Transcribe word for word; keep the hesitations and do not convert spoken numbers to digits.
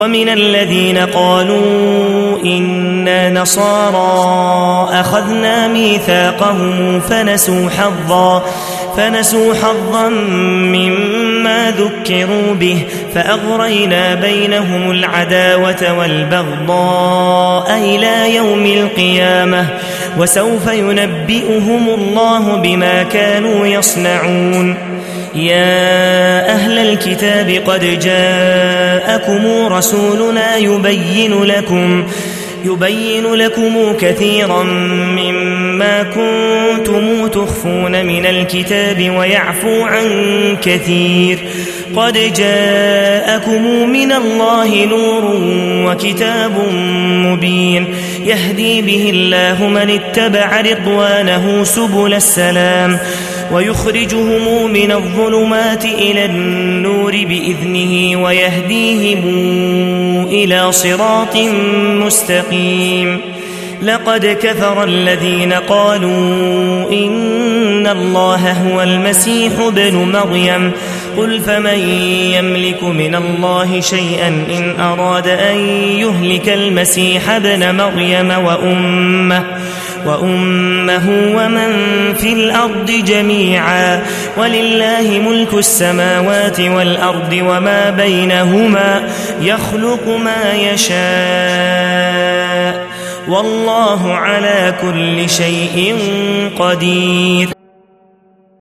ومن الذين قالوا إنا نصارى أخذنا ميثاقهم فنسوا حظا فنسوا حظا مما ذكروا به فأغرينا بينهم العداوة والبغضاء إلى يوم القيامة وسوف ينبئهم الله بما كانوا يصنعون. يا أهل الكتاب قد جاءكم رسولنا يبين لكم يبين لكم كثيرا مما كنتم تخفون من الكتاب ويعفو عن كثير. قد جاءكم من الله نور وكتاب مبين يهدي به الله من اتبع رضوانه سبل السلام ويخرجهم من الظلمات إلى النور بإذنه ويهديهم إلى صراط مستقيم. لقد كفر الذين قالوا إن الله هو المسيح ابن مريم قل فمن يملك من الله شيئا إن أراد أن يهلك المسيح ابن مريم وأمه وأمه ومن في الأرض جميعا ولله ملك السماوات والأرض وما بينهما يخلق ما يشاء والله على كل شيء قدير.